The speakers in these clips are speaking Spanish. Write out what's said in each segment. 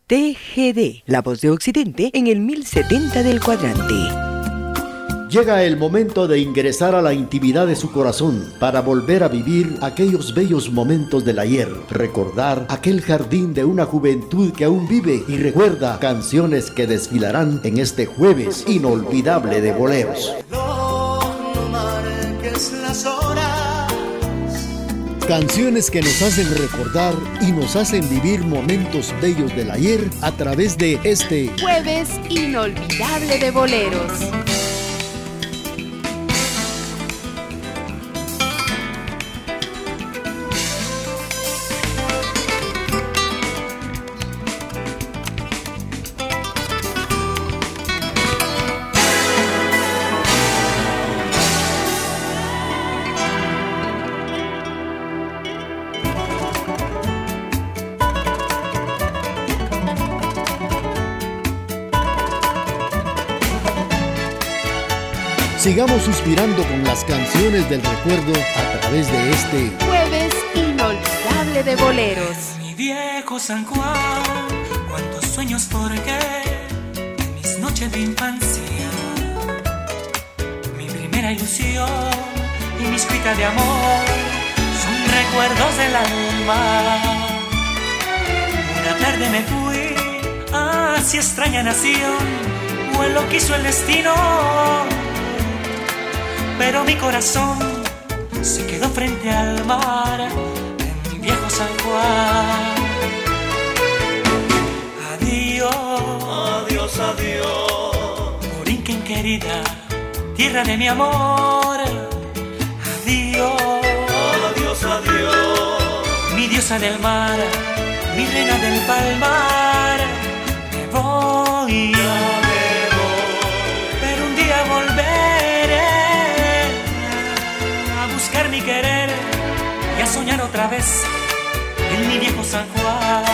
TGD, la voz de Occidente en el 1070 del cuadrante. Llega el momento de ingresar a la intimidad de su corazón para volver a vivir aquellos bellos momentos del ayer, recordar aquel jardín de una juventud que aún vive y recuerda canciones que desfilarán en este jueves inolvidable de boleros. Canciones que nos hacen recordar y nos hacen vivir momentos bellos del ayer a través de este jueves inolvidable de boleros. Sigamos suspirando con las canciones del recuerdo a través de este jueves inolvidable de boleros. Mi viejo San Juan, cuántos sueños forjé en mis noches de infancia. Mi primera ilusión y mis cuitas de amor son recuerdos del alma. Una tarde me fui hacia extraña nación, o lo quiso el destino. Pero mi corazón se quedó frente al mar, en mi viejo San Juan. Adiós, adiós, adiós, Borinquen querida, tierra de mi amor. Adiós, adiós, adiós, mi diosa del mar, mi reina del palmar. Me voy, pero un día volveré buscar mi querer y a soñar otra vez en mi viejo San Juan.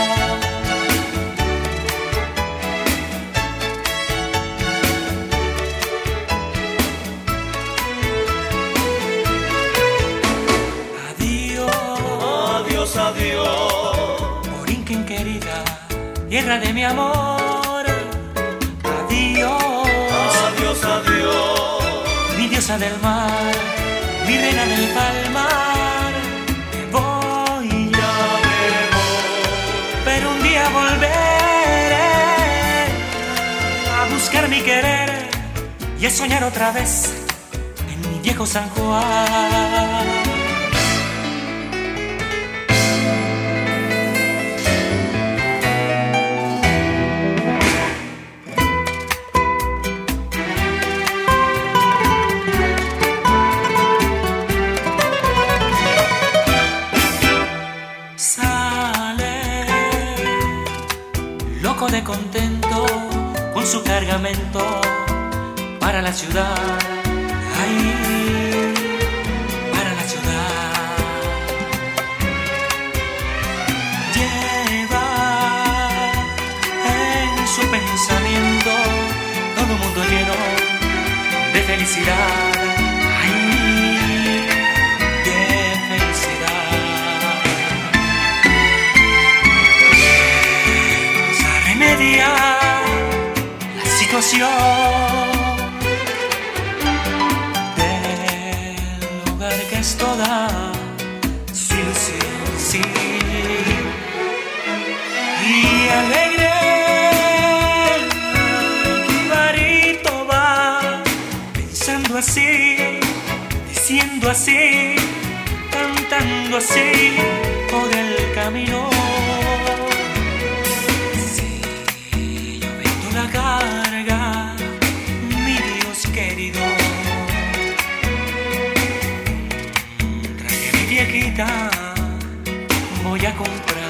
Adiós, adiós, adiós, Borinquen querida, tierra de mi amor. Adiós, adiós, adiós, mi diosa del mar, mi reina del palmar. Me voy, ya me voy, pero un día volveré a buscar mi querer y a soñar otra vez en mi viejo San Juan. De contento con su cargamento para la ciudad, ay, para la ciudad. Lleva en su pensamiento todo un mundo lleno de felicidad, ay, de felicidad. La situación del lugar que es toda su ilusión, sí. Y alegre el jibarito va pensando así, diciendo así, cantando así por el camino. La carga, mi Dios querido, traje mi viejita, voy a comprar.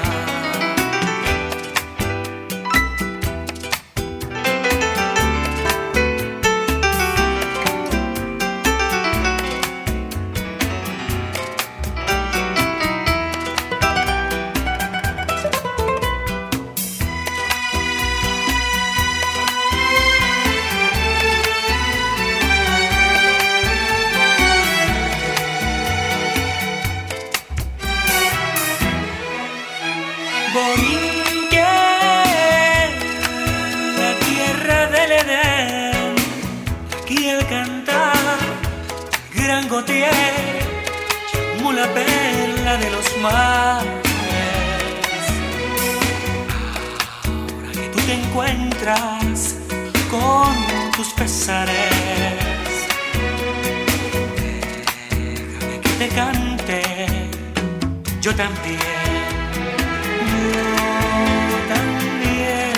que encuentras con tus pesares. Déjame que te cante, yo también, yo también.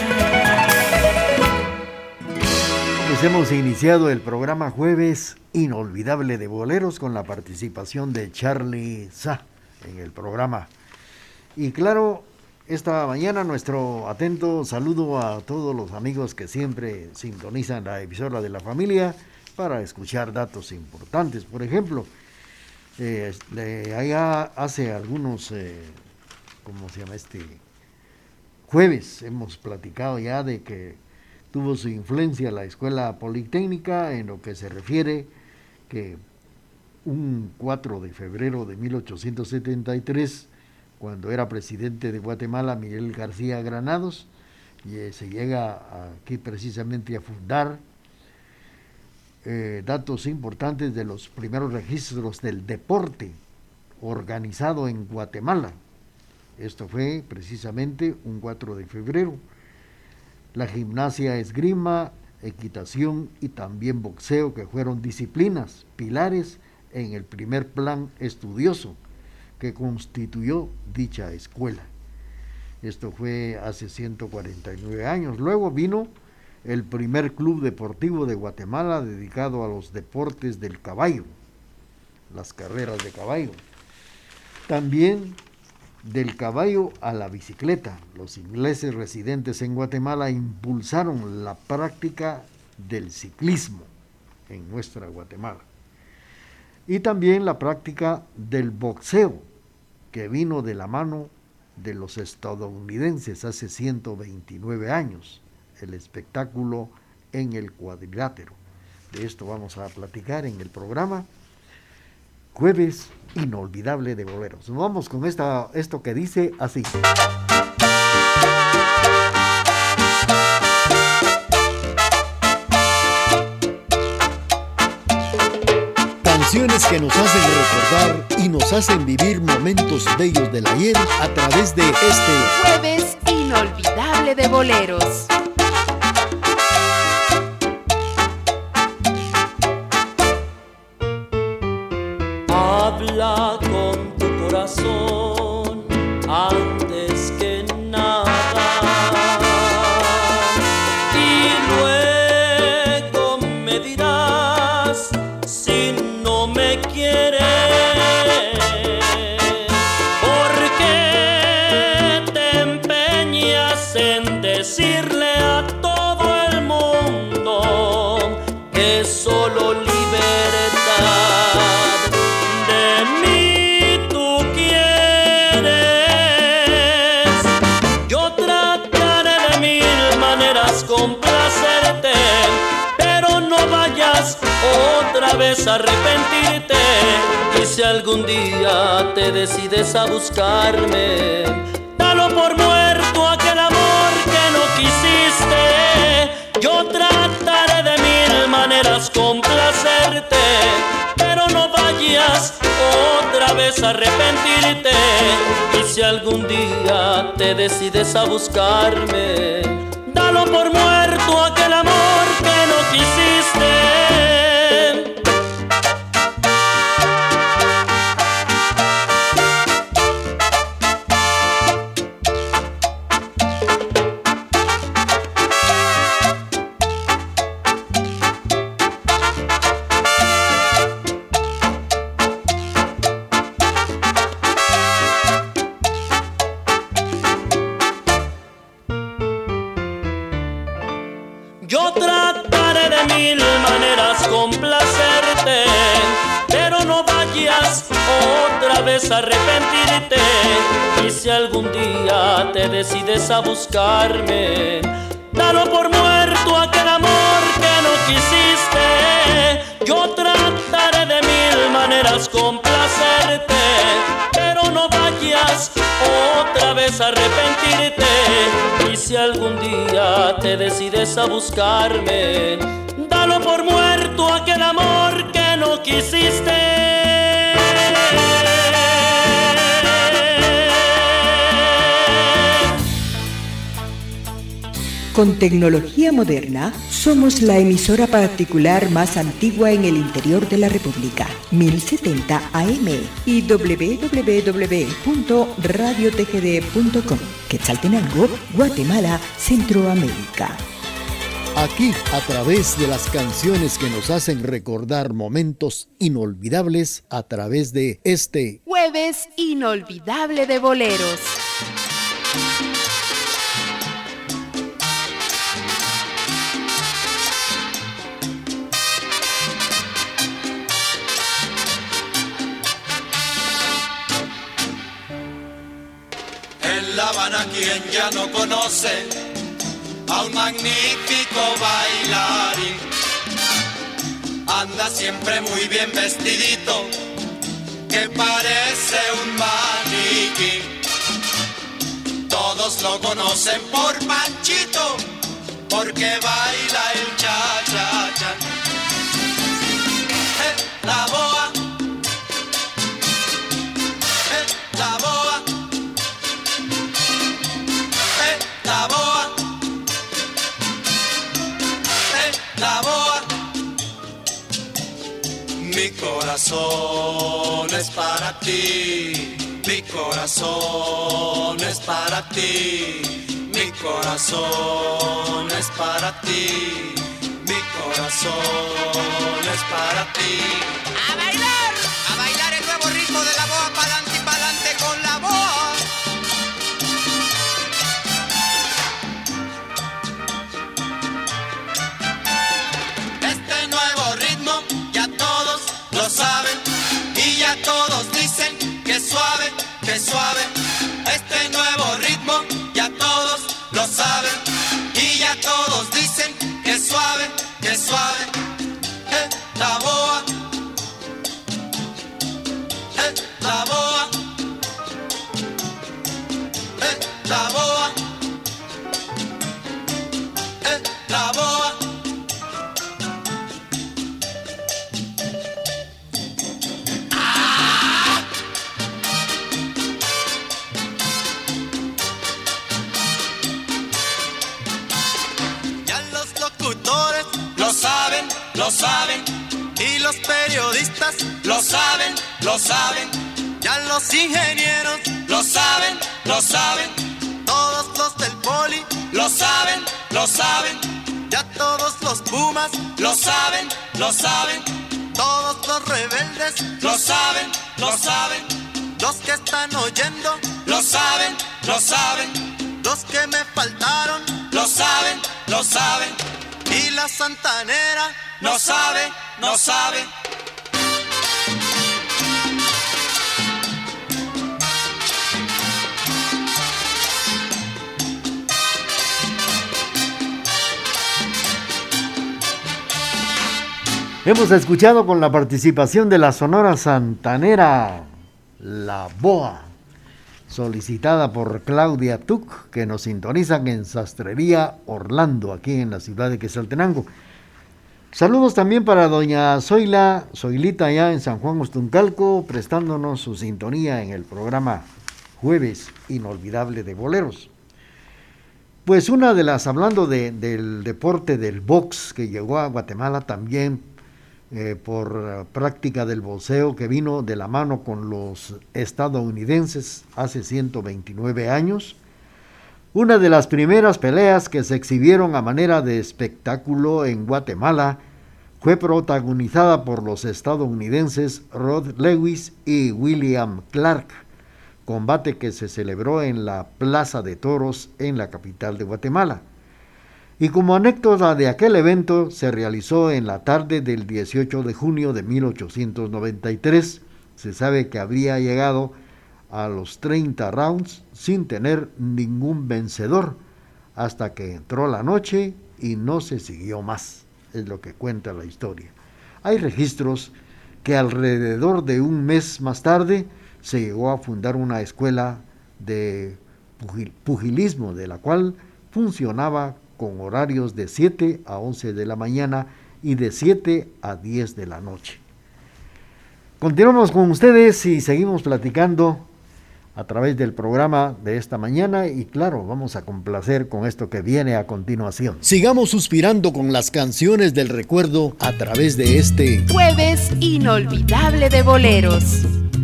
Pues hemos iniciado el programa Jueves Inolvidable de Boleros con la participación de Charly Sa en el programa. Y claro, esta mañana nuestro atento saludo a todos los amigos que siempre sintonizan la emisora de la familia para escuchar datos importantes. Por ejemplo, allá hace algunos, jueves hemos platicado ya de que tuvo su influencia la Escuela Politécnica en lo que se refiere que un 4 de febrero de 1873, cuando era presidente de Guatemala Miguel García Granados, se llega aquí precisamente a fundar datos importantes de los primeros registros del deporte organizado en Guatemala. Esto fue precisamente un 4 de febrero. La gimnasia, esgrima, equitación y también boxeo, que fueron disciplinas pilares en el primer plan estudioso que constituyó dicha escuela. Esto fue hace 149 años. Luego vino el primer club deportivo de Guatemala dedicado a los deportes del caballo, las carreras de caballo. También del caballo a la bicicleta. Los ingleses residentes en Guatemala impulsaron la práctica del ciclismo en nuestra Guatemala. Y también la práctica del boxeo, que vino de la mano de los estadounidenses hace 129 años, el espectáculo en el cuadrilátero. De esto vamos a platicar en el programa Jueves Inolvidable de Boleros. Nos vamos con esto que dice así. Canciones que nos hacen recordar y nos hacen vivir momentos bellos del ayer a través de este Jueves Inolvidable de Boleros. Habla con tu corazón antes que nada y luego me dirás si no me quieres. ¿Por qué te empeñas en decirle a todo el mundo que solo libertad complacerte, pero no vayas otra vez a arrepentirte? Y si algún día te decides a buscarme, dalo por muerto aquel amor que no quisiste. Yo trataré de mil maneras complacerte, pero no vayas otra vez a arrepentirte. Y si algún día te decides a buscarme, dalo por muerto aquel amor que no quisiste. Yo trataré de mil maneras complacerte, pero no vayas otra vez a arrepentirte. Y si algún día te decides a buscarme, dalo por muerto aquel amor que no quisiste. Yo trataré de mil maneras complacerte, pero no vayas otra vez a arrepentirte. Y si algún día te decides a buscarme, dalo por muerto aquel amor que no quisiste. Con tecnología moderna, somos la emisora particular más antigua en el interior de la República, 1070 AM y www.radiotgd.com, Quetzaltenango, Guatemala, Centroamérica. Aquí, a través de las canciones que nos hacen recordar momentos inolvidables, a través de este Jueves inolvidable de boleros. En La Habana, quien ya no conoce a un magnífico bailarín, anda siempre muy bien vestidito, que parece un maniquí. Todos lo conocen por Panchito, porque baila el cha-cha-cha. La boa, la boa, la boa, la boa. Mi corazón es para ti, mi corazón es para ti, mi corazón es para ti, mi corazón es para ti. ¡A bailar! A bailar el nuevo ritmo de la boa, pa'lante y pa'lante con la boa. Este nuevo ritmo ya todos lo saben y ya todos dicen que suave, que suave. Este nuevo ritmo ya todos lo saben y ya todos dicen que suave, que suave. La boa, la boa, la boa, la boa. Ya los locutores lo saben, y los periodistas lo saben, lo saben. Ya los ingenieros lo saben, todos los del poli lo saben, lo saben. Ya todos los pumas lo saben, todos los rebeldes lo saben, lo saben. Los que están oyendo lo saben, lo saben. Los que me faltaron lo saben, lo saben. Y la santanera no sabe, no sabe. Hemos escuchado con la participación de la Sonora Santanera, La Boa, solicitada por Claudia Tuc, que nos sintonizan en Sastrería Orlando, aquí en la ciudad de Quetzaltenango. Saludos también para doña Zoilita allá en San Juan Ostuncalco, prestándonos su sintonía en el programa Jueves Inolvidable de Boleros. Pues una de las, hablando del deporte del box que llegó a Guatemala también por práctica del boxeo, que vino de la mano con los estadounidenses hace 129 años. Una de las primeras peleas que se exhibieron a manera de espectáculo en Guatemala fue protagonizada por los estadounidenses Rod Lewis y William Clark, combate que se celebró en la Plaza de Toros en la capital de Guatemala. Y como anécdota de aquel evento, se realizó en la tarde del 18 de junio de 1893. Se sabe que habría llegado a los 30 rounds sin tener ningún vencedor, hasta que entró la noche y no se siguió más, es lo que cuenta la historia. Hay registros que alrededor de un mes más tarde se llegó a fundar una escuela de pugilismo, de la cual funcionaba con horarios de 7 a 11 de la mañana y de 7 a 10 de la noche. Continuamos con ustedes y seguimos platicando a través del programa de esta mañana y claro, vamos a complacer con esto que viene a continuación. Sigamos suspirando con las canciones del recuerdo a través de este Jueves inolvidable de boleros.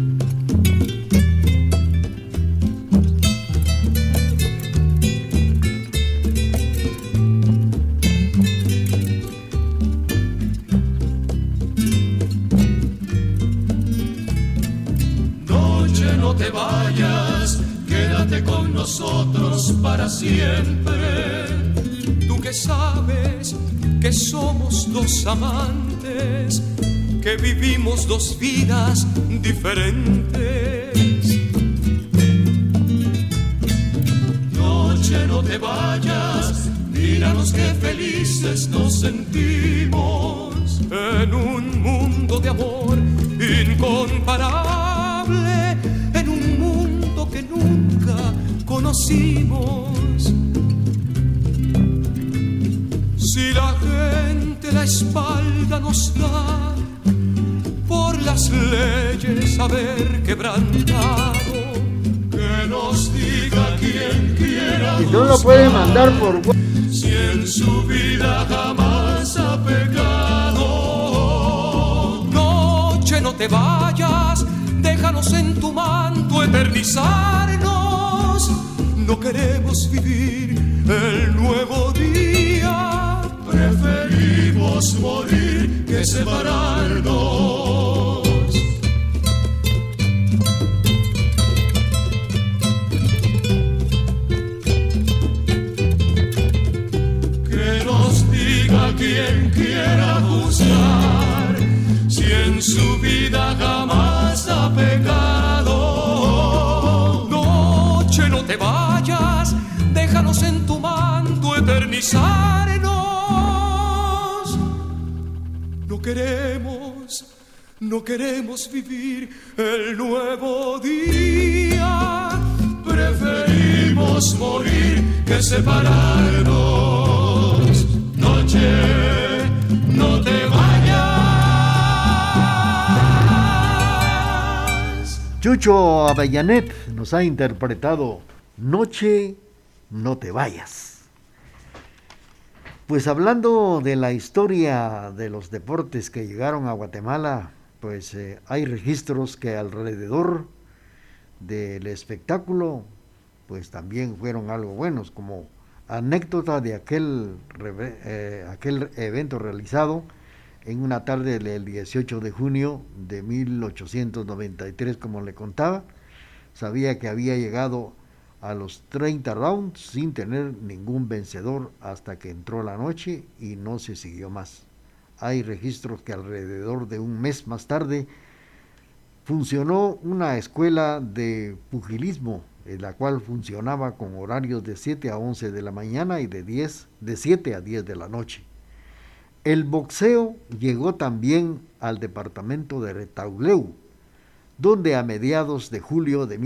No te vayas, quédate con nosotros para siempre. Tú que sabes que somos dos amantes, que vivimos dos vidas diferentes. Noche, no te vayas, míranos qué felices nos sentimos en un mundo de amor incomparable, en un mundo que nunca conocimos. Si la gente la espalda nos da por las leyes haber quebrantado, que nos diga quien quiera. Y no lo puede mandar por si en su vida jamás ha pecado. Noche, no te vayas, déjanos en tu manto eternizarnos. No queremos vivir el nuevo día, preferimos morir que separarnos. Que nos diga quien quiera juzgar si en su vida jamás ha pecado. Noche, no te vayas, déjanos en tu manto eternizarnos. No queremos vivir el nuevo día, preferimos morir que separarnos. Noche, no te vayas. Chucho Avellanet nos ha interpretado Noche, no te vayas. Pues hablando de la historia de los deportes que llegaron a Guatemala, pues hay registros que alrededor del espectáculo pues también fueron algo buenos, como anécdota de aquel evento realizado en una tarde del 18 de junio de 1893, como le contaba. Sabía que había llegado a los 30 rounds sin tener ningún vencedor hasta que entró la noche y no se siguió más. Hay registros que alrededor de un mes más tarde funcionó una escuela de pugilismo, en la cual funcionaba con horarios de 7 a 11 de la mañana y de 7 a 10 de la noche. El boxeo llegó también al departamento de Retauleu, donde a mediados de julio de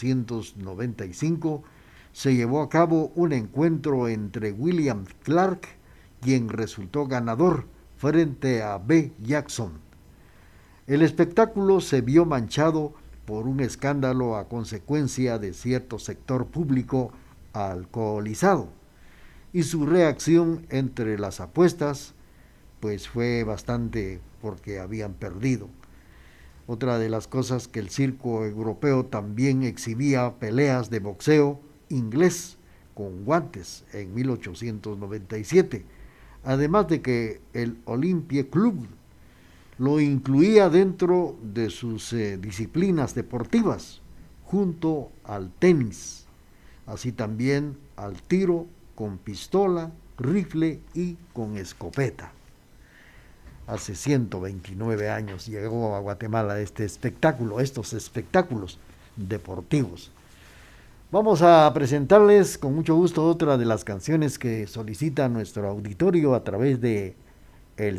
1895 se llevó a cabo un encuentro entre William Clark, quien resultó ganador, frente a B. Jackson. El espectáculo se vio manchado por un escándalo a consecuencia de cierto sector público alcoholizado, y su reacción entre las apuestas pues fue bastante porque habían perdido. Otra de las cosas que el circo europeo también exhibía peleas de boxeo inglés con guantes en 1897, además de que el Olympia Club lo incluía dentro de sus disciplinas deportivas, junto al tenis, así también al tiro con pistola, rifle y con escopeta. Hace 129 años llegó a Guatemala estos espectáculos deportivos. Vamos a presentarles con mucho gusto otra de las canciones que solicita nuestro auditorio a través de el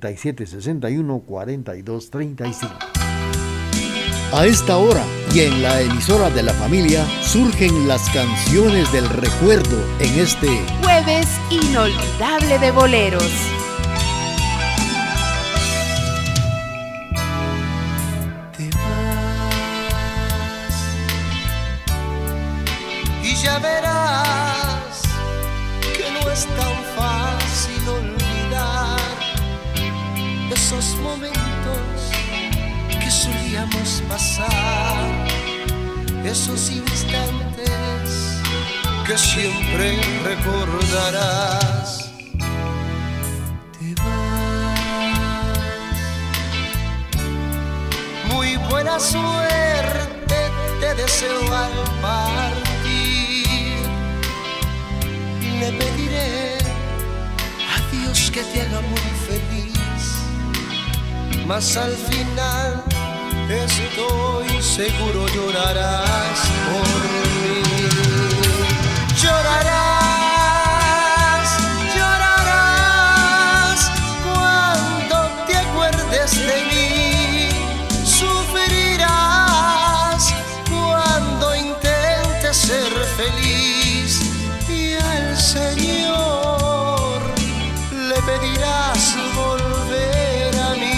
7761-4235. A esta hora y en la emisora de la familia surgen las canciones del recuerdo en este Jueves inolvidable de boleros. es tan fácil olvidar esos momentos que solíamos pasar, esos instantes que siempre recordarás. Te vas, muy buena suerte te deseo al partir. Le pediré a Dios que te haga muy feliz, mas al final estoy seguro llorarás por mí. Llorarás, llorarás cuando te acuerdes de mí. Sufrirás cuando intentes ser feliz. Y al Señor le pedirás volver a mí.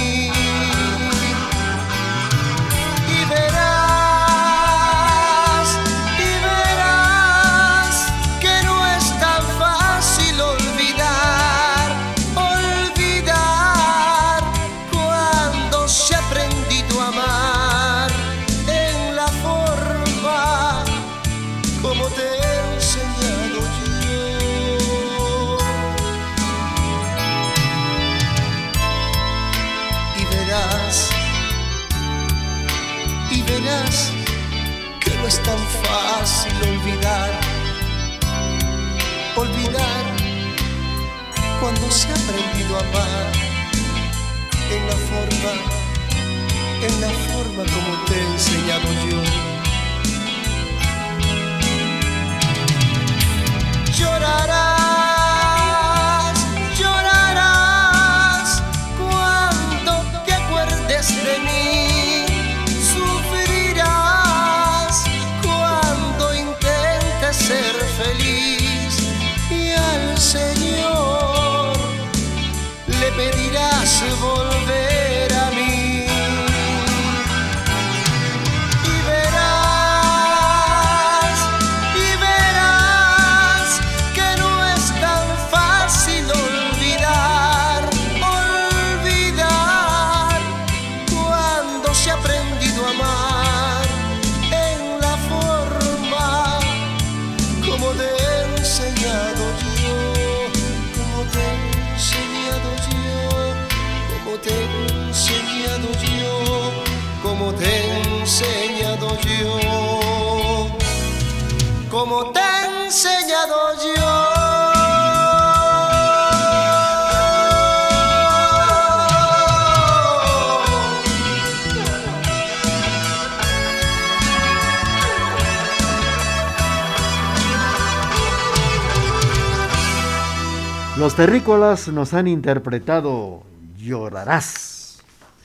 Que no es tan fácil olvidar cuando se ha aprendido a amar en la forma como te he enseñado yo. Llorarás, llorarás cuando te acuerdes de mí. Ser feliz y al Señor le pedirás volver a mí. Y verás que no es tan fácil olvidar cuando se ha aprendido a amar en la forma como te he enseñado yo, como te he enseñado yo, como te he enseñado yo, como te he enseñado yo, como te he enseñado yo. Los terrícolas nos han interpretado Llorarás,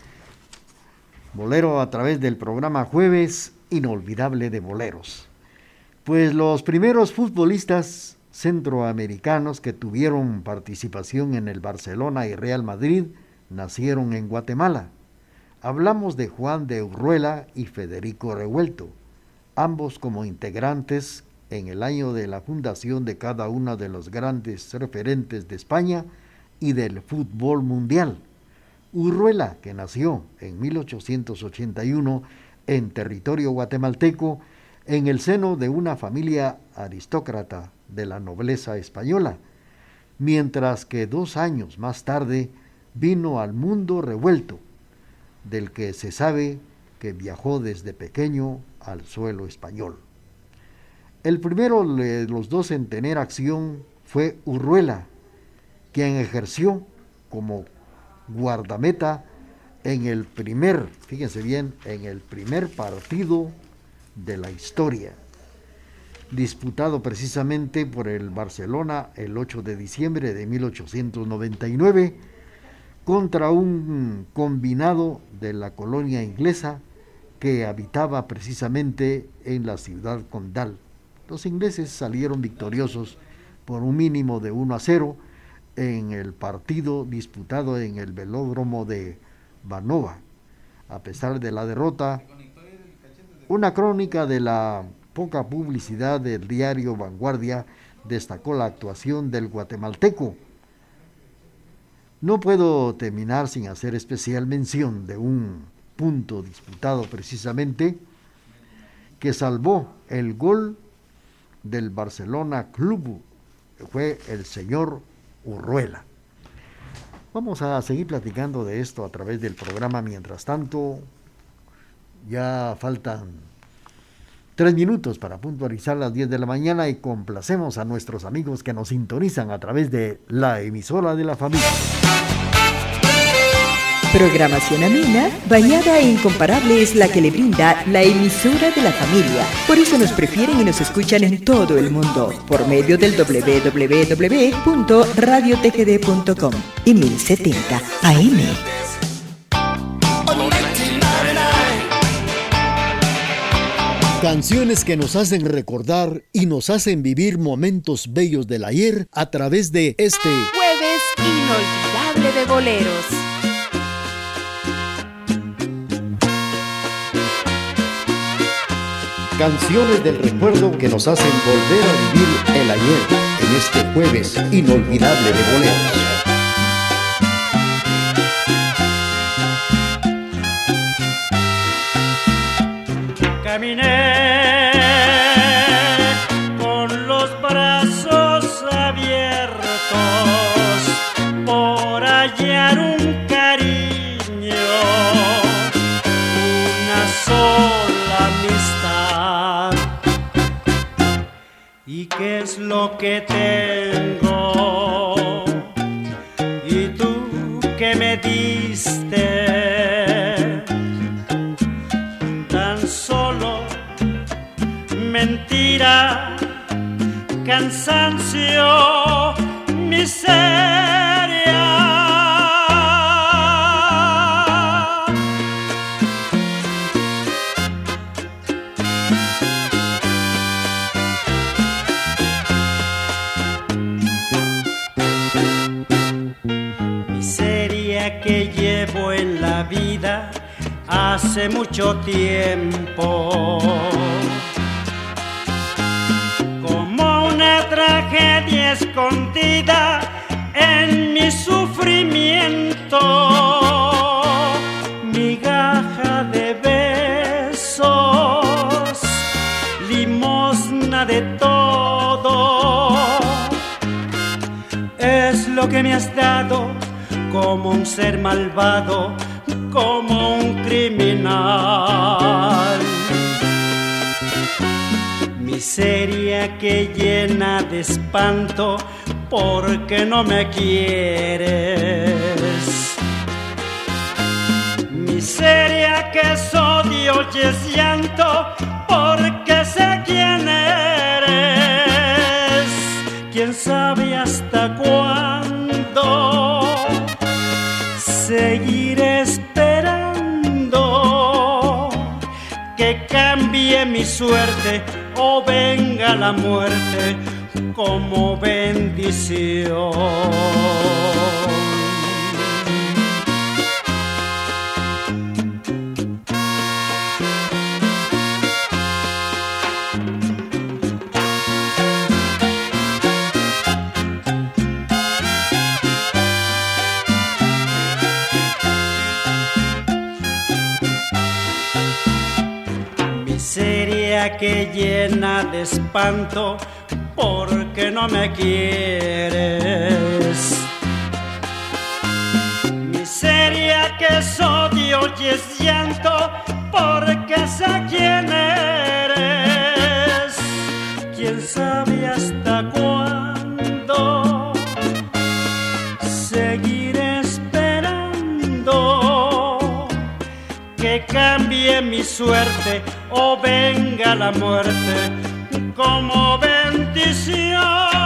bolero a través del programa Jueves Inolvidable de Boleros. Pues los primeros futbolistas centroamericanos que tuvieron participación en el Barcelona y Real Madrid nacieron en Guatemala. Hablamos de Juan de Urruela y Federico Revuelto, ambos como integrantes en el año de la fundación de cada uno de los grandes referentes de España y del fútbol mundial. Urruela, que nació en 1881 en territorio guatemalteco, en el seno de una familia aristócrata de la nobleza española, mientras que 2 años más tarde vino al mundo Revuelto, del que se sabe que viajó desde pequeño al suelo español. El primero de los dos en tener acción fue Urruela, quien ejerció como guardameta en el primer partido de la historia, disputado precisamente por el Barcelona el 8 de diciembre de 1899, contra un combinado de la colonia inglesa que habitaba precisamente en la ciudad condal. Los ingleses salieron victoriosos por un mínimo de 1-0 en el partido disputado en el velódromo de Vanova. A pesar de la derrota, una crónica de la poca publicidad del diario Vanguardia destacó la actuación del guatemalteco. No puedo terminar sin hacer especial mención de un punto disputado precisamente que salvó el gol del Barcelona Club, que fue el señor Urruela. Vamos a seguir platicando de esto a través del programa. Mientras tanto, ya faltan 3 minutos para puntualizar las 10 de la mañana y complacemos a nuestros amigos que nos sintonizan a través de la emisora de la familia. Programación amena, bañada e incomparable es la que le brinda la emisora de la familia. Por eso nos prefieren y nos escuchan en todo el mundo, por medio del www.radiotgd.com y 1070 AM. Canciones que nos hacen recordar y nos hacen vivir momentos bellos del ayer a través de este Jueves inolvidable de boleros. Canciones del recuerdo que nos hacen volver a vivir el ayer en este jueves inolvidable de boleros. Caminé con los brazos abiertos por hallar un cariño, una sola amistad. ¿Y qué es lo que tengo? ¿Y tú qué me diste? Mentira, cansancio, miseria. Miseria que llevo en la vida hace mucho tiempo. Una tragedia escondida en mi sufrimiento, migaja de besos, limosna de todo, es lo que me has dado como un ser malvado, como un criminal. Miseria que llena de espanto porque no me quieres. Miseria que es odio y es llanto porque sé quién eres. Quién sabe hasta cuándo seguiré esperando que cambie mi suerte o venga la muerte como bendición. Miseria que llena de espanto porque no me quieres. Miseria que es odio y es llanto porque sé quién eres. Quién sabe hasta cuándo seguiré esperando que cambie mi suerte o venga la muerte como bendición.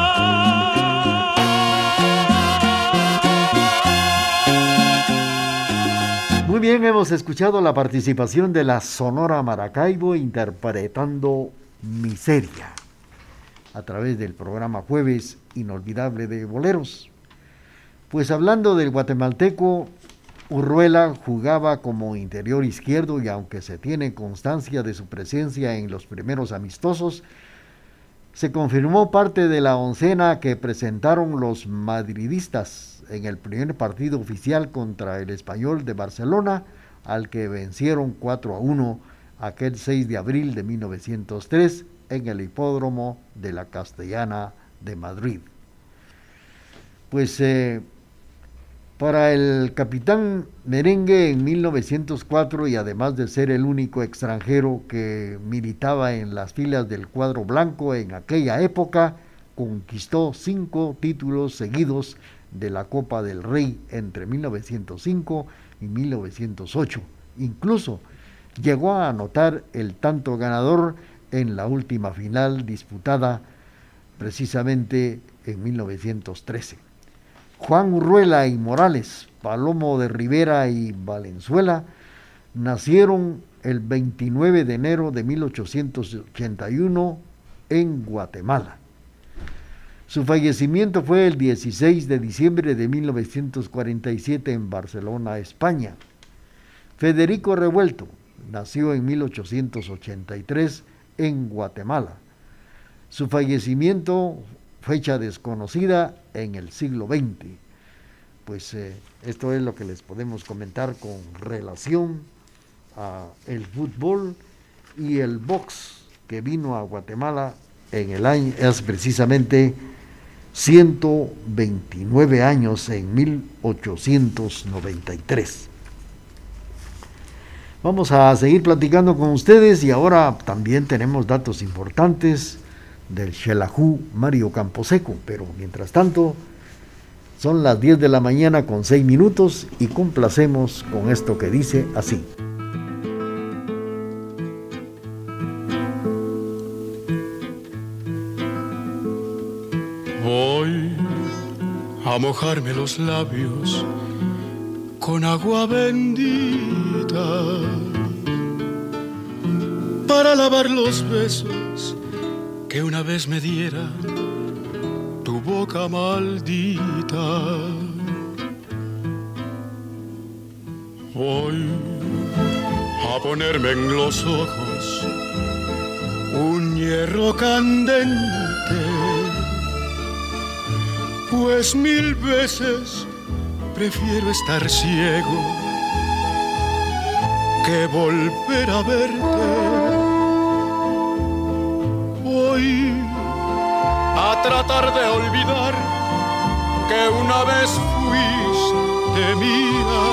Muy bien, hemos escuchado la participación de la Sonora Maracaibo interpretando Miseria a través del programa Jueves Inolvidable de Boleros. Pues hablando del guatemalteco, Urruela jugaba como interior izquierdo y aunque se tiene constancia de su presencia en los primeros amistosos, Se confirmó parte de la oncena que presentaron los madridistas en el primer partido oficial contra el Español de Barcelona, al que vencieron 4-1 aquel 6 de abril de 1903 en el hipódromo de la Castellana de Madrid. Pues para el capitán Merengue en 1904, y además de ser el único extranjero que militaba en las filas del cuadro blanco en aquella época, conquistó 5 títulos seguidos de la Copa del Rey entre 1905 y 1908. Incluso llegó a anotar el tanto ganador en la última final disputada precisamente en 1913. Juan Urruela y Morales, Palomo de Rivera y Valenzuela nacieron el 29 de enero de 1881 en Guatemala. Su fallecimiento fue el 16 de diciembre de 1947 en Barcelona, España. Federico Revuelto nació en 1883 en Guatemala. Su fallecimiento, fecha desconocida, en el siglo XX. Pues esto es lo que les podemos comentar con relación a el fútbol y el box que vino a Guatemala en el año, es precisamente 129 años, en 1893. Vamos a seguir platicando con ustedes y ahora también tenemos datos importantes del Xelajú Mario Camposeco, pero mientras tanto son las 10 de la mañana con 6 minutos y complacemos con esto que dice así. Voy a mojarme los labios con agua bendita para lavar los besos que una vez me diera tu boca maldita. Voy a ponerme en los ojos un hierro candente, pues 1000 veces prefiero estar ciego que volver a verte. Voy a tratar de olvidar que una vez fuiste mía.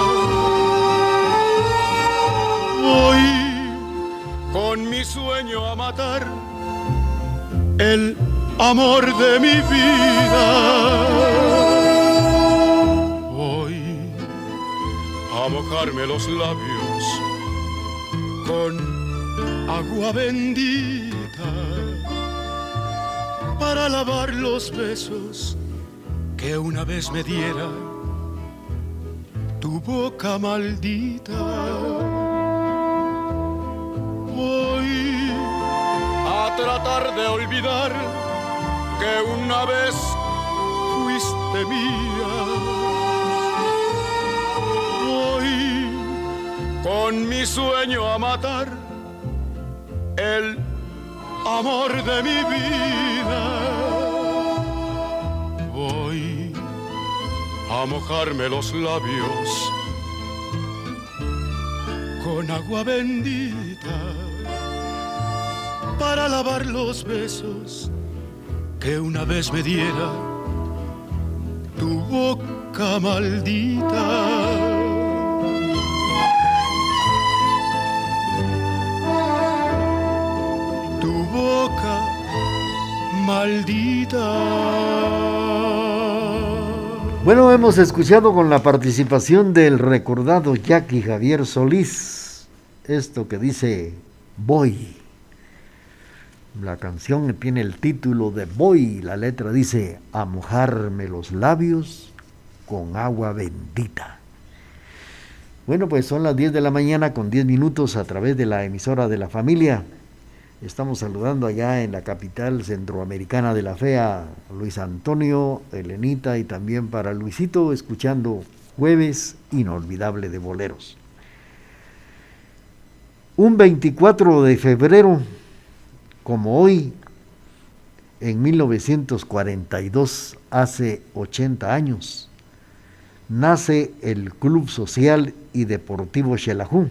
Voy con mi sueño a matar el amor de mi vida. Voy a mojarme los labios con agua bendita para lavar los besos que una vez me diera tu boca maldita. Voy a tratar de olvidar que una vez fuiste mía. Voy con mi sueño a matar el amor de mi vida. Voy a mojarme los labios con agua bendita para lavar los besos que una vez me diera tu boca maldita. Tu boca maldita. Bueno, hemos escuchado con la participación del recordado Jackie Javier Solís esto que dice Voy. La canción tiene el título de Voy, la letra dice a mojarme los labios con agua bendita. Bueno, pues son las 10 de la mañana con 10 minutos a través de la emisora de la familia. Estamos saludando allá en la capital centroamericana de la fe a Luis Antonio, Elenita y también para Luisito, escuchando Jueves Inolvidable de Boleros. Un 24 de febrero, como hoy, en 1942, hace 80 años, nace el Club Social y Deportivo Xelajú.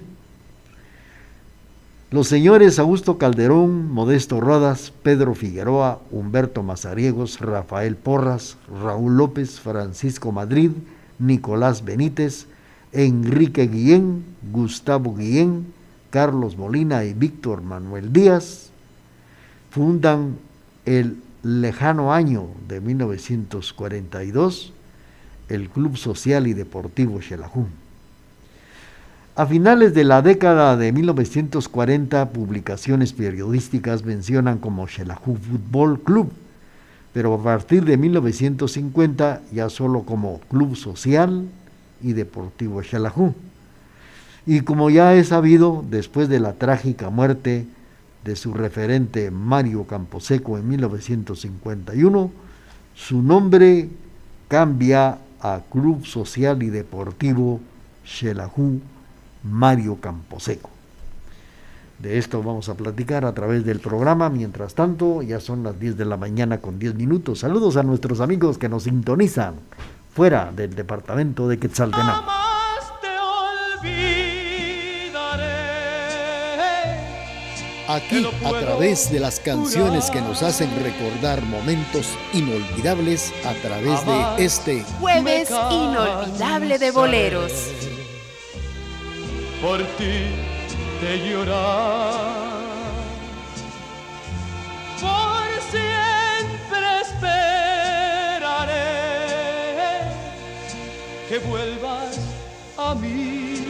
Los señores Augusto Calderón, Modesto Rodas, Pedro Figueroa, Humberto Mazariegos, Rafael Porras, Raúl López, Francisco Madrid, Nicolás Benítez, Enrique Guillén, Gustavo Guillén, Carlos Molina y Víctor Manuel Díaz fundan el lejano año de 1942 el Club Social y Deportivo Xelajú. A finales de la década de 1940, publicaciones periodísticas mencionan como Xelajú Fútbol Club, pero a partir de 1950 ya solo como Club Social y Deportivo Xelajú. Y como ya es sabido, después de la trágica muerte de su referente Mario Camposeco en 1951, su nombre cambia a Club Social y Deportivo Xelajú Mario Camposeco. De esto vamos a platicar a través del programa. Mientras tanto, ya son las 10 de la mañana con 10 minutos. Saludos a nuestros amigos que nos sintonizan fuera del departamento de Quetzaltenango. Aquí, a través de las canciones que nos hacen recordar momentos inolvidables, a través de este Jueves Inolvidable de Boleros. Por ti de llorar, por siempre esperaré que vuelvas a mí,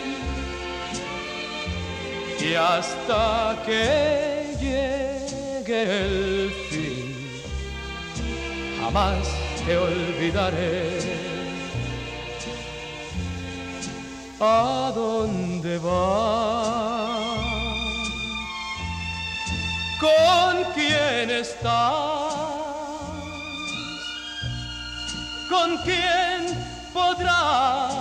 y hasta que llegue el fin jamás te olvidaré. ¿A dónde vas? ¿Con quién estás? ¿Con quién podrás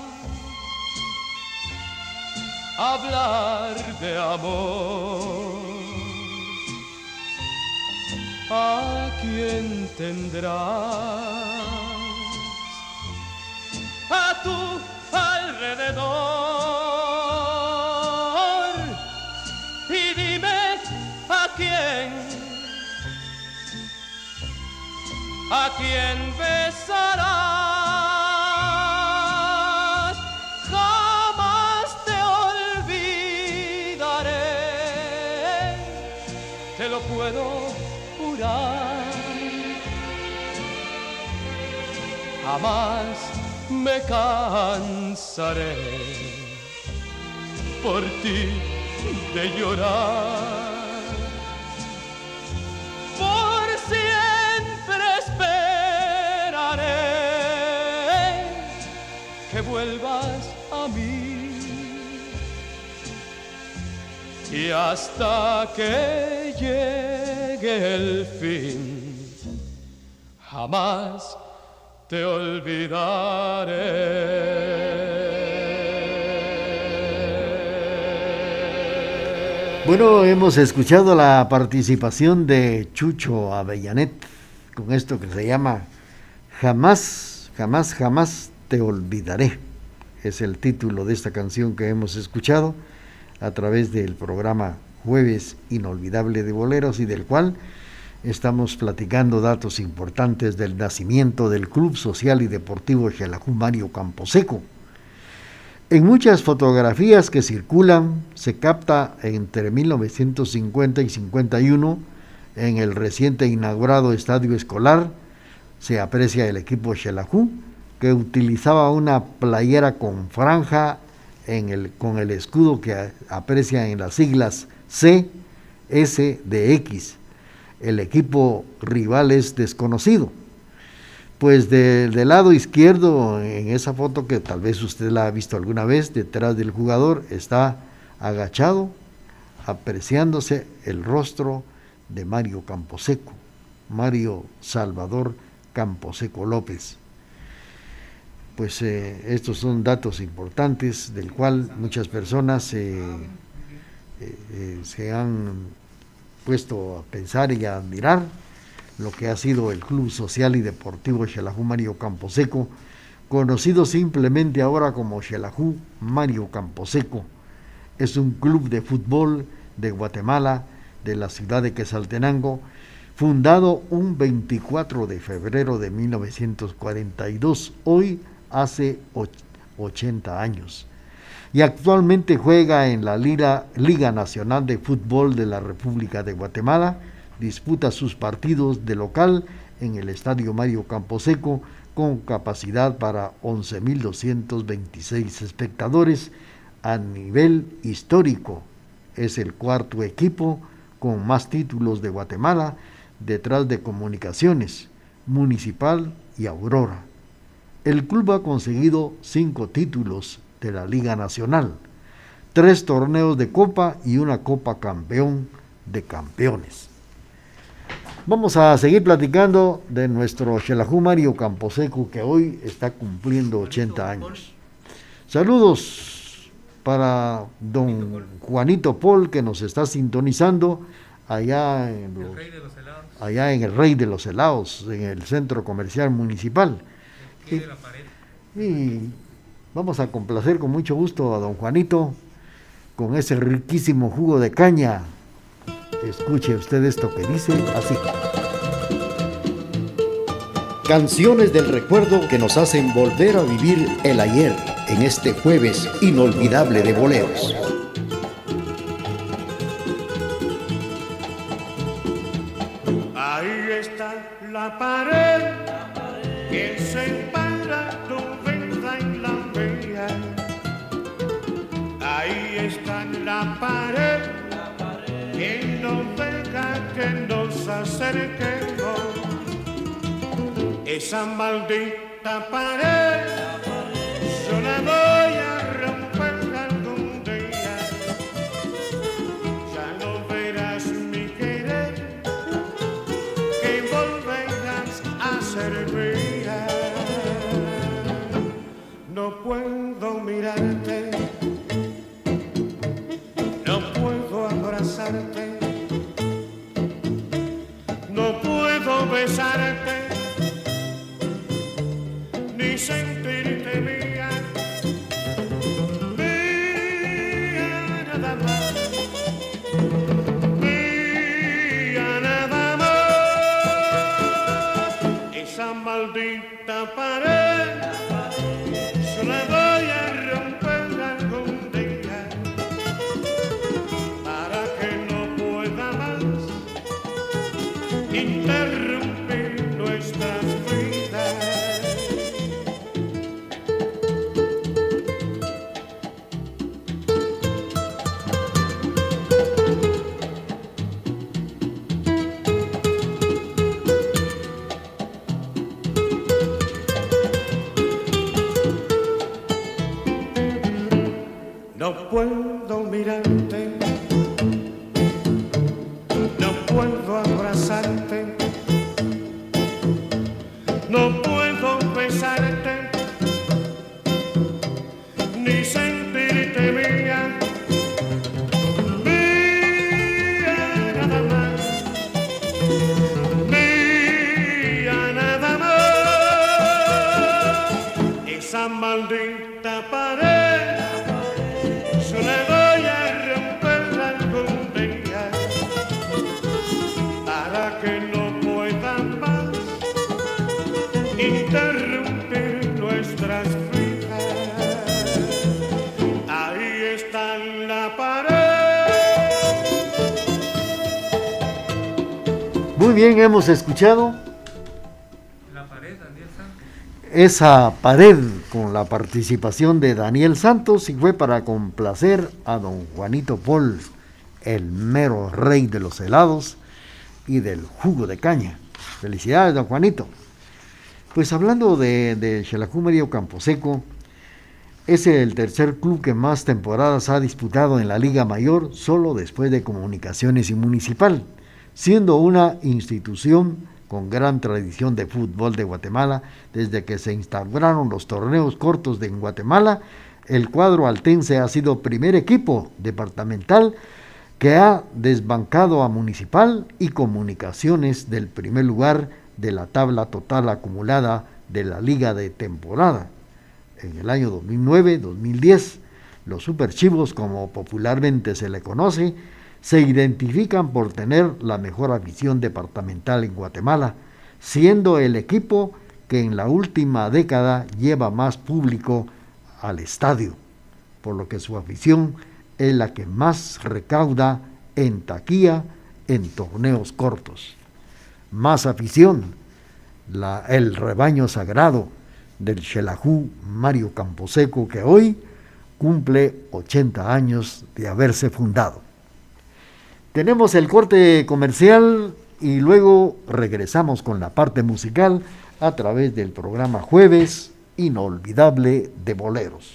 hablar de amor? ¿A quién tendrás a tu alrededor? Y dime a quién besarás. Jamás te olvidaré, te lo puedo jurar. Jamás me cansaré por ti de llorar. Por siempre esperaré que vuelvas a mí, y hasta que llegue el fin jamás te olvidaré. Bueno, hemos escuchado la participación de Chucho Avellanet con esto que se llama Jamás, jamás, jamás te olvidaré. Es el título de esta canción que hemos escuchado a través del programa Jueves Inolvidable de Boleros, y del cual estamos platicando datos importantes del nacimiento del Club Social y Deportivo Xelajú Mario Camposeco. En muchas fotografías que circulan se capta entre 1950 y 51, en el reciente inaugurado estadio escolar, se aprecia el equipo Xelajú, que utilizaba una playera con franja con el escudo que aprecia en las siglas C, S de X. El equipo rival es desconocido. Pues del lado izquierdo, en esa foto que tal vez usted la ha visto alguna vez, detrás del jugador está agachado, apreciándose el rostro de Mario Camposeco, Mario Salvador Camposeco López. Pues estos son datos importantes del cual muchas personas se han puesto a pensar y a admirar, lo que ha sido el Club Social y Deportivo Xelajú Mario Camposeco, conocido simplemente ahora como Xelajú Mario Camposeco. Es un club de fútbol de Guatemala, de la ciudad de Quetzaltenango, fundado un 24 de febrero de 1942, hoy hace 80 años, y actualmente juega en la Liga Nacional de Fútbol de la República de Guatemala. Disputa sus partidos de local en el Estadio Mario Camposeco con capacidad para 11.226 espectadores a nivel histórico. Es el cuarto equipo con más títulos de Guatemala, detrás de Comunicaciones, Municipal y Aurora. El club ha conseguido 5 títulos de la Liga Nacional, 3 torneos de Copa y una Copa Campeón de Campeones. Vamos a seguir platicando de nuestro Xelajú Mario Camposeco, que hoy está cumpliendo 80 años. Saludos para don Juanito Paul, que nos está sintonizando allá en el Rey de los Helados, en el Centro Comercial Municipal. Y vamos a complacer con mucho gusto a don Juanito con ese riquísimo jugo de caña. Escuche usted esto que dice así. Canciones del recuerdo que nos hacen volver a vivir el ayer en este jueves inolvidable de boleros. Ahí está la pared que separa tu vida y la mía. Ahí está la pared que no deja que nos acerquemos. Esa maldita pared yo la voy a romper algún día. Ya no verás mi querer, que volverás a ser mía. No puedo mirarte, no puedo abrazarte, no puedo besarte, ni sentirte mía, mía nada más, mía nada más. Esa maldita pared yo la voy a romper algún día, para que no pueda más interrumpir nuestras vidas. No puedo mirarte, no puedo abrazarte, no puedo besarte, ni sentirte mía, mía nada más, mía nada más. Esa maldita pared yo la voy a romper algún día, para que no pueda más interrumpir nuestras vidas. Ahí está la pared. Muy bien, hemos escuchado esa pared con la participación de Daniel Santos, y fue para complacer a don Juanito Paul, el mero rey de los helados y del jugo de caña. Felicidades, don Juanito. Pues hablando de Xelajú Mario Camposeco, es el tercer club que más temporadas ha disputado en la Liga Mayor, solo después de Comunicaciones y Municipal, siendo una institución con gran tradición de fútbol de Guatemala. Desde que se instauraron los torneos cortos en Guatemala, el cuadro altense ha sido primer equipo departamental que ha desbancado a Municipal y Comunicaciones del primer lugar de la tabla total acumulada de la liga de temporada. En el año 2009-2010, los Superchivos, como popularmente se le conoce, se identifican por tener la mejor afición departamental en Guatemala, siendo el equipo que en la última década lleva más público al estadio, por lo que su afición es la que más recauda en taquilla en torneos cortos. Más afición, el rebaño sagrado del Xelajú Mario Camposeco, que hoy cumple 80 años de haberse fundado. Tenemos el corte comercial y luego regresamos con la parte musical a través del programa Jueves Inolvidable de Boleros.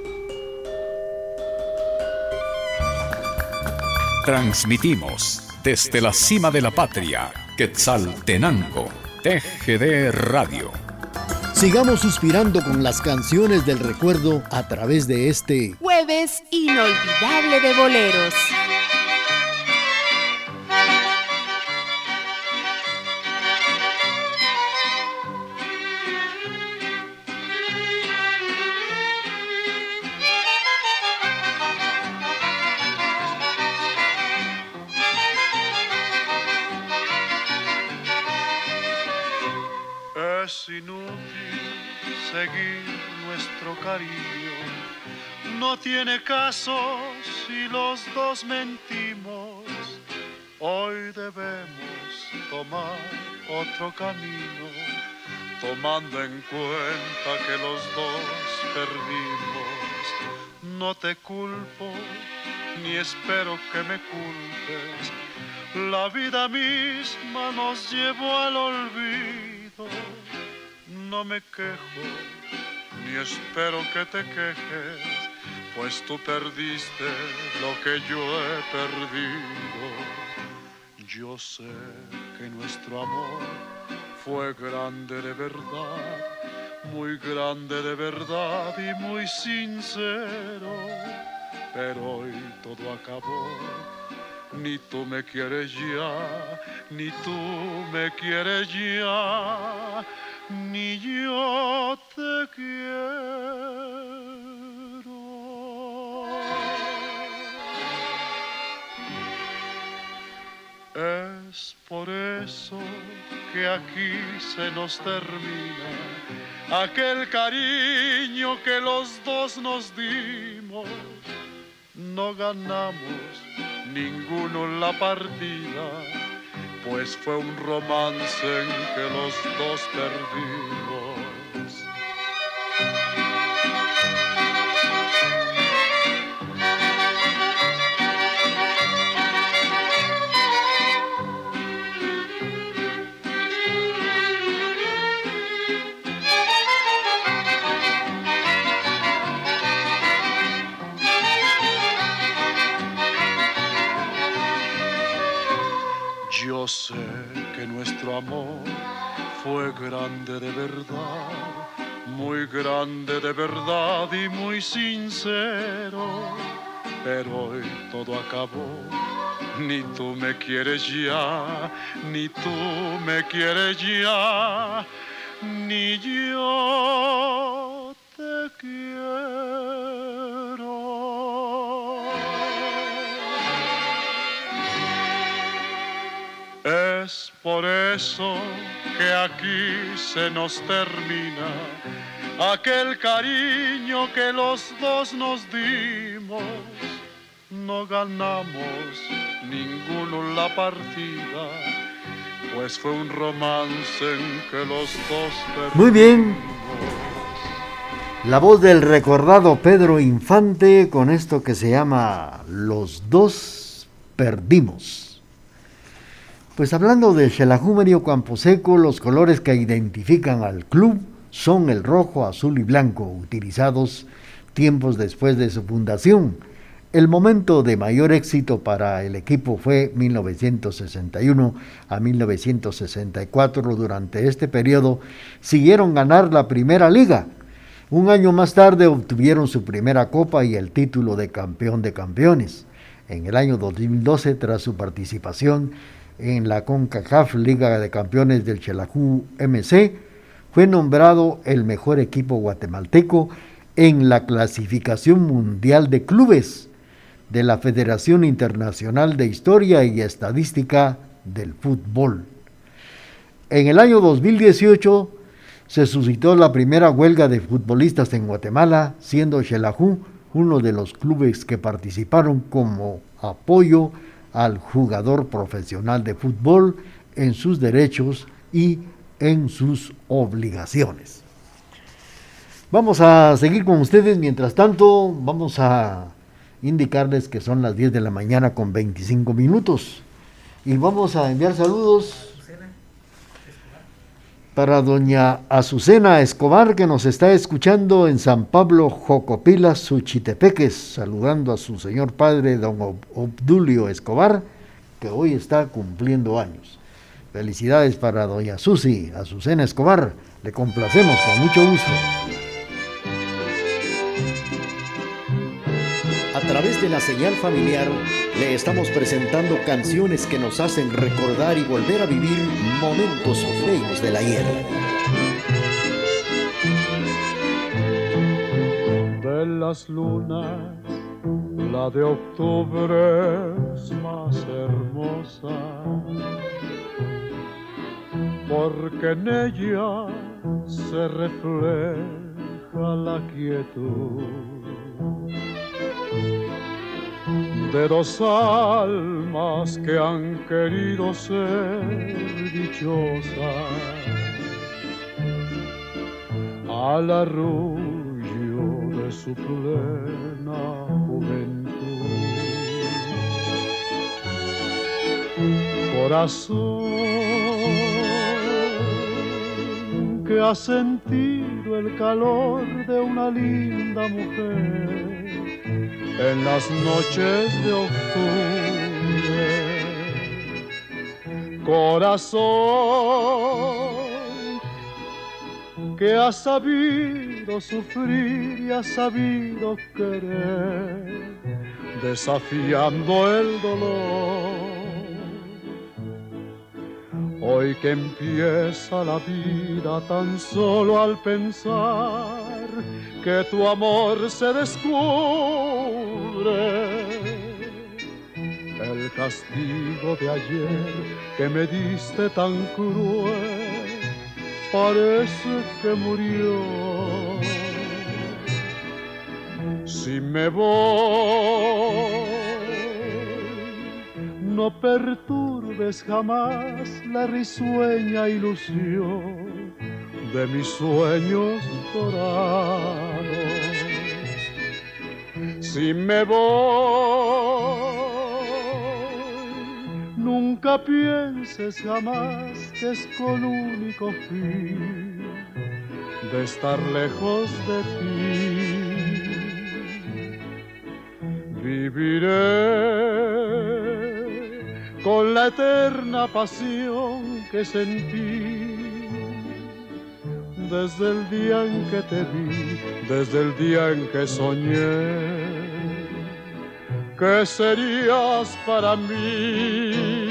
Transmitimos desde la cima de la patria, Quetzaltenango, TGD Radio. Sigamos suspirando con las canciones del recuerdo a través de este Jueves Inolvidable de Boleros. Es inútil seguir nuestro cariño, no tiene caso si los dos mentimos. Hoy debemos tomar otro camino, tomando en cuenta que los dos perdimos. No te culpo, ni espero que me culpes, la vida misma nos llevó al olvido. No me quejo, ni espero que te quejes, pues tú perdiste lo que yo he perdido. Yo sé que nuestro amor fue grande de verdad, muy grande de verdad y muy sincero, pero hoy todo acabó. Ni tú me quieres ya, ni tú me quieres ya, ni yo te quiero. Es por eso que aquí se nos termina aquel cariño que los dos nos dimos. No ganamos ninguno la partida, pues fue un romance en que los dos perdimos. Yo sé que nuestro amor fue grande de verdad, muy grande de verdad y muy sincero, pero hoy todo acabó. Ni tú me quieres ya, ni tú me quieres ya, ni yo te quiero. Es por eso que aquí se nos termina aquel cariño que los dos nos dimos. No ganamos ninguno la partida, pues fue un romance en que los dos perdimos. Muy bien. La voz del recordado Pedro Infante con esto que se llama Los dos perdimos. Pues hablando del Xelajú Mario Camposeco, los colores que identifican al club son el rojo, azul y blanco, utilizados tiempos después de su fundación. El momento de mayor éxito para el equipo fue 1961 a 1964. Durante este periodo siguieron ganar la primera liga. Un año más tarde obtuvieron su primera copa y el título de campeón de campeones. en el año 2012 tras su participación en la CONCACAF Liga de Campeones del Xelajú MC. Fue nombrado el mejor equipo guatemalteco en la clasificación mundial de clubes de la Federación Internacional de Historia y Estadística del Fútbol. En el año 2018 se suscitó la primera huelga de futbolistas en Guatemala, siendo Xelajú uno de los clubes que participaron como apoyo al jugador profesional de fútbol en sus derechos y en sus obligaciones. Vamos a seguir con ustedes. Mientras tanto, vamos a indicarles que son las 10 de la mañana con 25 minutos. Y vamos a enviar saludos para doña Azucena Escobar, que nos está escuchando en San Pablo, Jocopila, Suchitepeques, saludando a su señor padre, don Obdulio Escobar, que hoy está cumpliendo años. Felicidades para doña Susi, Azucena Escobar, le complacemos con mucho gusto. A través de la señal familiar le estamos presentando canciones que nos hacen recordar y volver a vivir momentos bellos del ayer. De las lunas, la de octubre es más hermosa, porque en ella se refleja la quietud de dos almas que han querido ser dichosas, al arrullo de su plena juventud. Corazón que ha sentido el calor de una linda mujer en las noches de octubre. Corazón que ha sabido sufrir y ha sabido querer, desafiando el dolor. Hoy que empieza la vida tan solo al pensar que tu amor se descubre, el castigo de ayer que me diste tan cruel parece que murió. Si me voy, no perturbes jamás la risueña ilusión de mis sueños dorados. Si me voy, nunca pienses jamás que es con único fin de estar lejos de ti. Viviré con la eterna pasión que sentí desde el día en que te vi, desde el día en que soñé que serías para mí.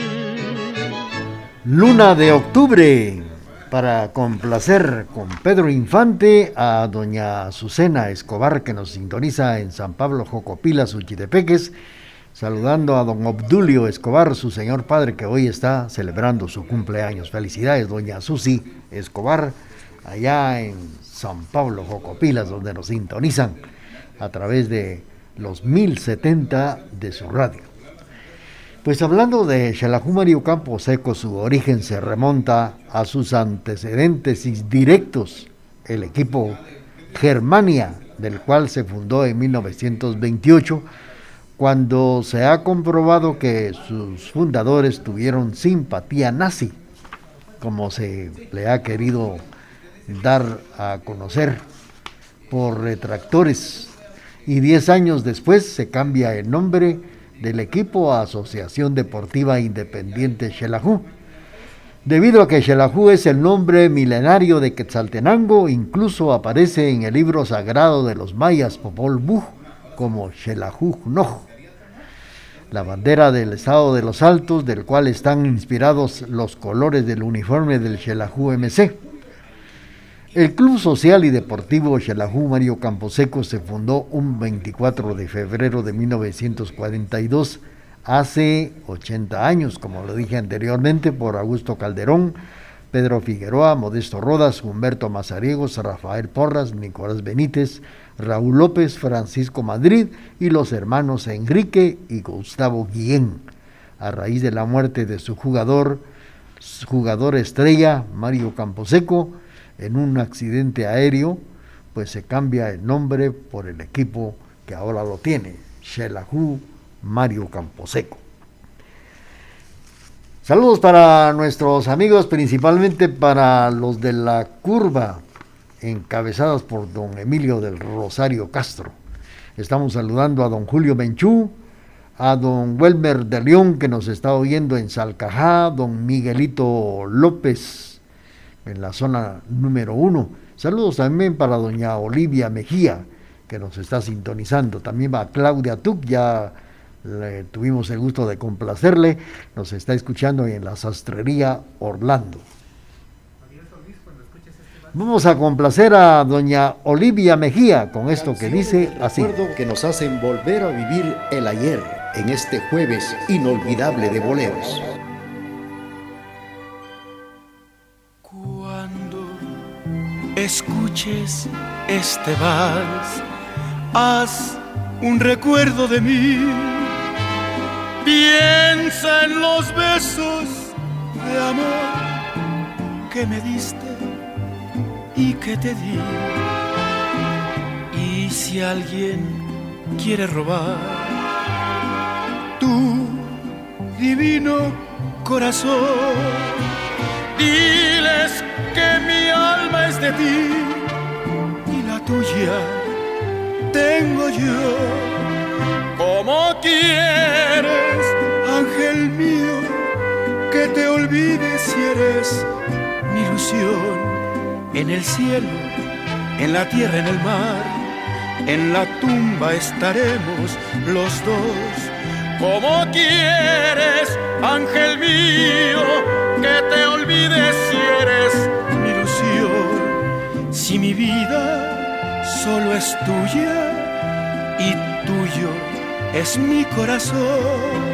Luna de octubre, para complacer con Pedro Infante a doña Azucena Escobar, que nos sintoniza en San Pablo, Jocopila, Suchitepeques, saludando a don Obdulio Escobar, su señor padre, que hoy está celebrando su cumpleaños. Felicidades, doña Susi Escobar, allá en San Pablo, Jocopilas, donde nos sintonizan a través de los 1070 de su radio. Pues hablando de Xelajú Mario Campo Seco, su origen se remonta a sus antecedentes directos, el equipo Germania, del cual se fundó en 1928, cuando se ha comprobado que sus fundadores tuvieron simpatía nazi, como se le ha querido dar a conocer por retractores, y 10 años después se cambia el nombre del equipo a Asociación Deportiva Independiente Xelajú. Debido a que Xelajú es el nombre milenario de Quetzaltenango, incluso aparece en el libro sagrado de los mayas Popol Vuh como Xelajú Noj. la bandera del estado de Los Altos, del cual están inspirados los colores del uniforme del Xelajú MC. El Club Social y Deportivo Xelajú Mario Camposeco se fundó un 24 de febrero de 1942, hace 80 años, como lo dije anteriormente, por Augusto Calderón, Pedro Figueroa, Modesto Rodas, Humberto Mazariegos, Rafael Porras, Nicolás Benítez, Raúl López, Francisco Madrid y los hermanos Enrique y Gustavo Guillén. A raíz de la muerte de su jugador estrella, Mario Camposeco, en un accidente aéreo, pues se cambia el nombre por el equipo que ahora lo tiene, Xelajú Mario Camposeco. Saludos para nuestros amigos, principalmente para los de la curva, encabezados por don Emilio del Rosario Castro. Estamos saludando a don Julio Menchú, a don Welmer de León, que nos está oyendo en Salcajá, don Miguelito López, en la zona número 1. Saludos también para doña Olivia Mejía, que nos está sintonizando. También va Claudia Tuc, ya tuvimos el gusto de complacerle, nos está escuchando en la Sastrería Orlando. Vamos a complacer a doña Olivia Mejía con esto que dice así. Recuerdo que nos hacen volver a vivir el ayer en este jueves inolvidable de boleros. Cuando escuches este vals, haz un recuerdo de mí. Piensa en los besos de amor que me diste y que te di. Y si alguien quiere robar tu divino corazón, diles que mi alma es de ti y la tuya tengo yo. ¿Cómo quieres, ángel mío, que te olvides si eres mi ilusión? En el cielo, en la tierra, en el mar, en la tumba estaremos los dos. ¿Cómo quieres, ángel mío, que te olvides si eres mi ilusión? Si mi vida solo es tuya y tuyo es mi corazón.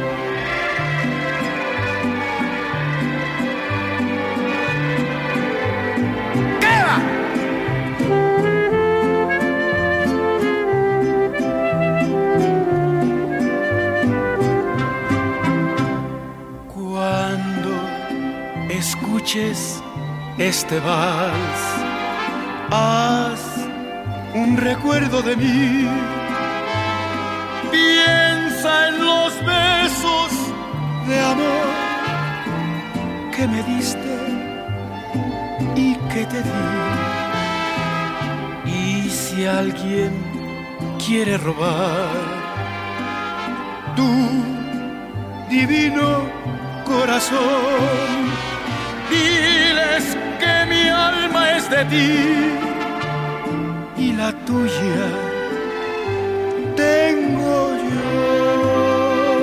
Escuches este vals, haz un recuerdo de mí. Piensa en los besos de amor que me diste y que te di. Y si alguien quiere robar tu divino corazón, diles que mi alma es de ti y la tuya tengo yo.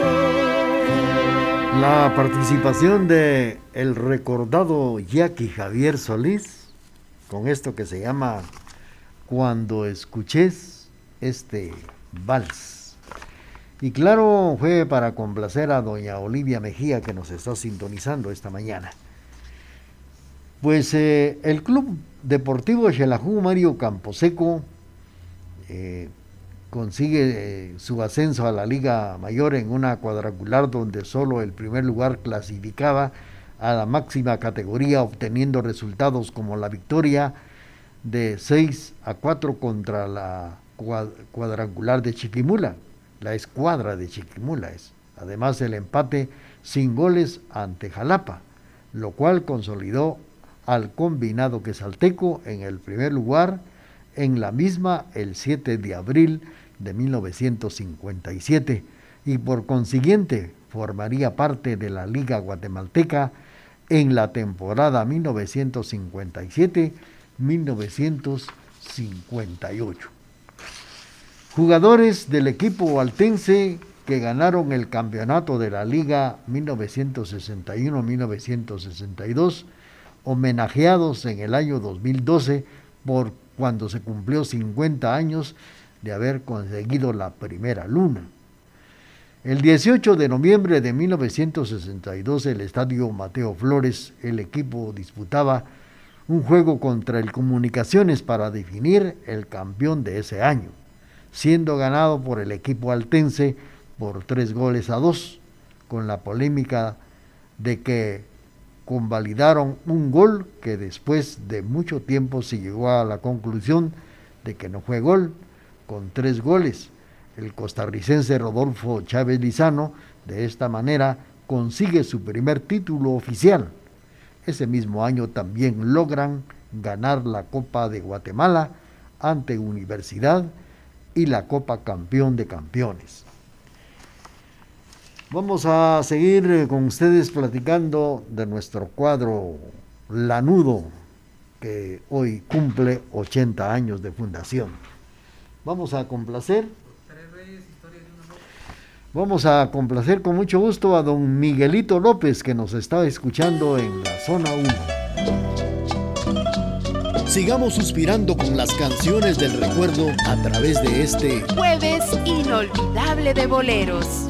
La participación de el recordado Jackie Javier Solís con esto que se llama Cuando escuches este vals. Y claro, fue para complacer a doña Olivia Mejía, que nos está sintonizando esta mañana. Pues el Club Deportivo Xelajú Mario Camposeco consigue su ascenso a la Liga Mayor en una cuadrangular donde solo el primer lugar clasificaba a la máxima categoría, obteniendo resultados como la victoria de 6-4 contra la cuadrangular de Chiquimula, la escuadra de Chiquimula es. Además el empate sin goles ante Jalapa, lo cual consolidó al combinado quesalteco en el primer lugar en la misma el 7 de abril de 1957 y por consiguiente formaría parte de la Liga Guatemalteca en la temporada 1957-1958. Jugadores del equipo altense que ganaron el campeonato de la Liga 1961-1962, homenajeados en el año 2012 por cuando se cumplió 50 años de haber conseguido la primera luna. El 18 de noviembre de 1962, el Estadio Mateo Flores, el equipo disputaba un juego contra el Comunicaciones para definir el campeón de ese año, siendo ganado por el equipo altense por 3-2, con la polémica de que convalidaron un gol que después de mucho tiempo se llegó a la conclusión de que no fue gol. Con 3 goles, el costarricense Rodolfo Chávez Lizano de esta manera consigue su primer título oficial. Ese mismo año también logran ganar la Copa de Guatemala ante Universidad y la Copa Campeón de Campeones. Vamos a seguir con ustedes platicando de nuestro cuadro Lanudo, que hoy cumple 80 años de fundación. Vamos a complacer con mucho gusto a don Miguelito López, que nos está escuchando en la zona 1. Sigamos suspirando con las canciones del recuerdo a través de este Jueves Inolvidable de Boleros.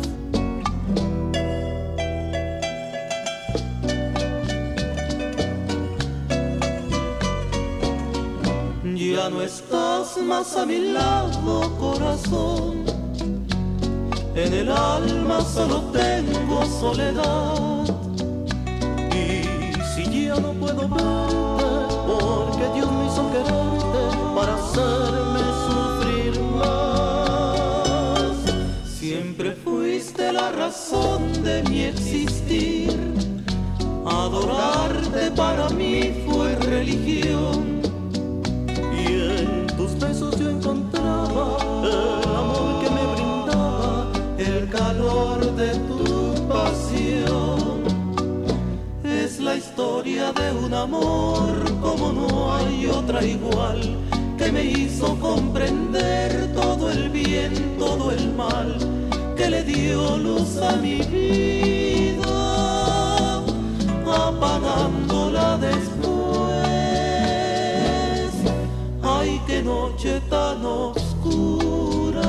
Ya no estás más a mi lado, corazón. En el alma solo tengo soledad. Y si ya no puedo verte, porque Dios me hizo quererte para hacerme sufrir más. Siempre fuiste la razón de mi existir. Adorarte para mí fue religión. Tus besos yo encontraba el amor que me brindaba, el calor de tu pasión. Es la historia de un amor como no hay otra igual, que me hizo comprender todo el bien, todo el mal, que le dio luz a mi vida, apagándola después. Ay, qué noche tan oscura,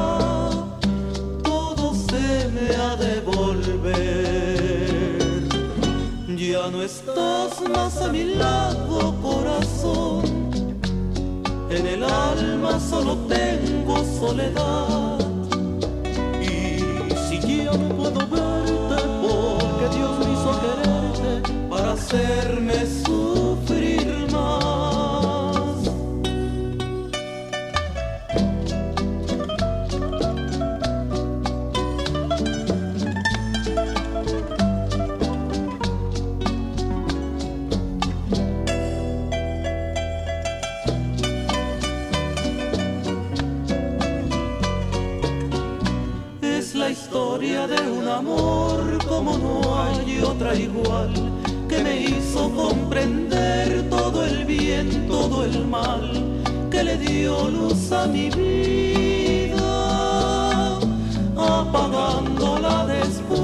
todo se me ha de volver. Ya no estás más a mi lado, corazón. En el alma solo tengo soledad. Y si ya no puedo verte, porque Dios me hizo quererte para hacerme sufrir más. Historia de un amor como no hay otra igual, que me hizo comprender todo el bien, todo el mal, que le dio luz a mi vida, apagándola después.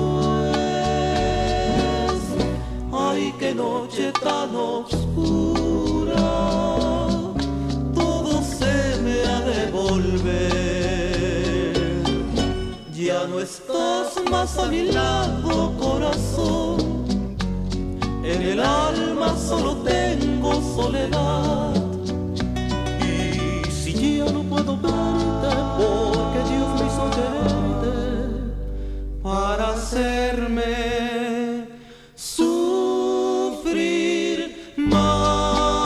Ay, qué noche tan oscura, todo se me ha de volver. Ya no estás más a mi lado, corazón. En el alma solo tengo soledad. Y si ya no puedo verte, porque Dios me hizo quererte para hacerme sufrir más.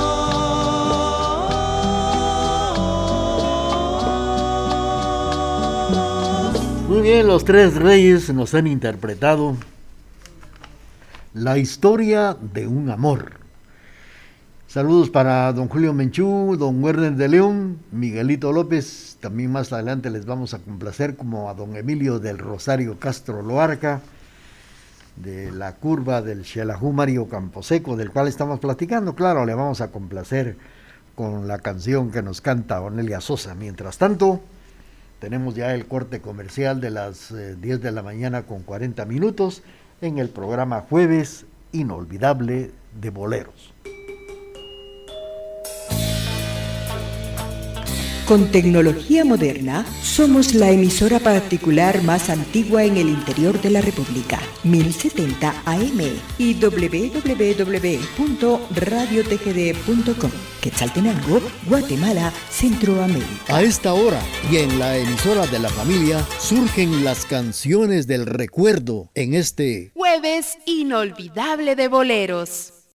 Muy bien, los Tres Reyes nos han interpretado La historia de un amor. Saludos para don Julio Menchú, don Werner de León, Miguelito López. También más adelante les vamos a complacer, como a don Emilio del Rosario Castro Loarca, de la curva del Xelajú Mario Camposeco, del cual estamos platicando. Claro, le vamos a complacer con la canción que nos canta Onelia Sosa. Mientras tanto, tenemos ya el corte comercial de las 10 de la mañana con 40 minutos en el programa Jueves Inolvidable de Boleros. Con tecnología moderna, somos la emisora particular más antigua en el interior de la República, 1070 AM y www.radiotgd.com, Quetzaltenango, Guatemala, Centroamérica. A esta hora y en la emisora de la familia surgen las canciones del recuerdo en este Jueves Inolvidable de Boleros.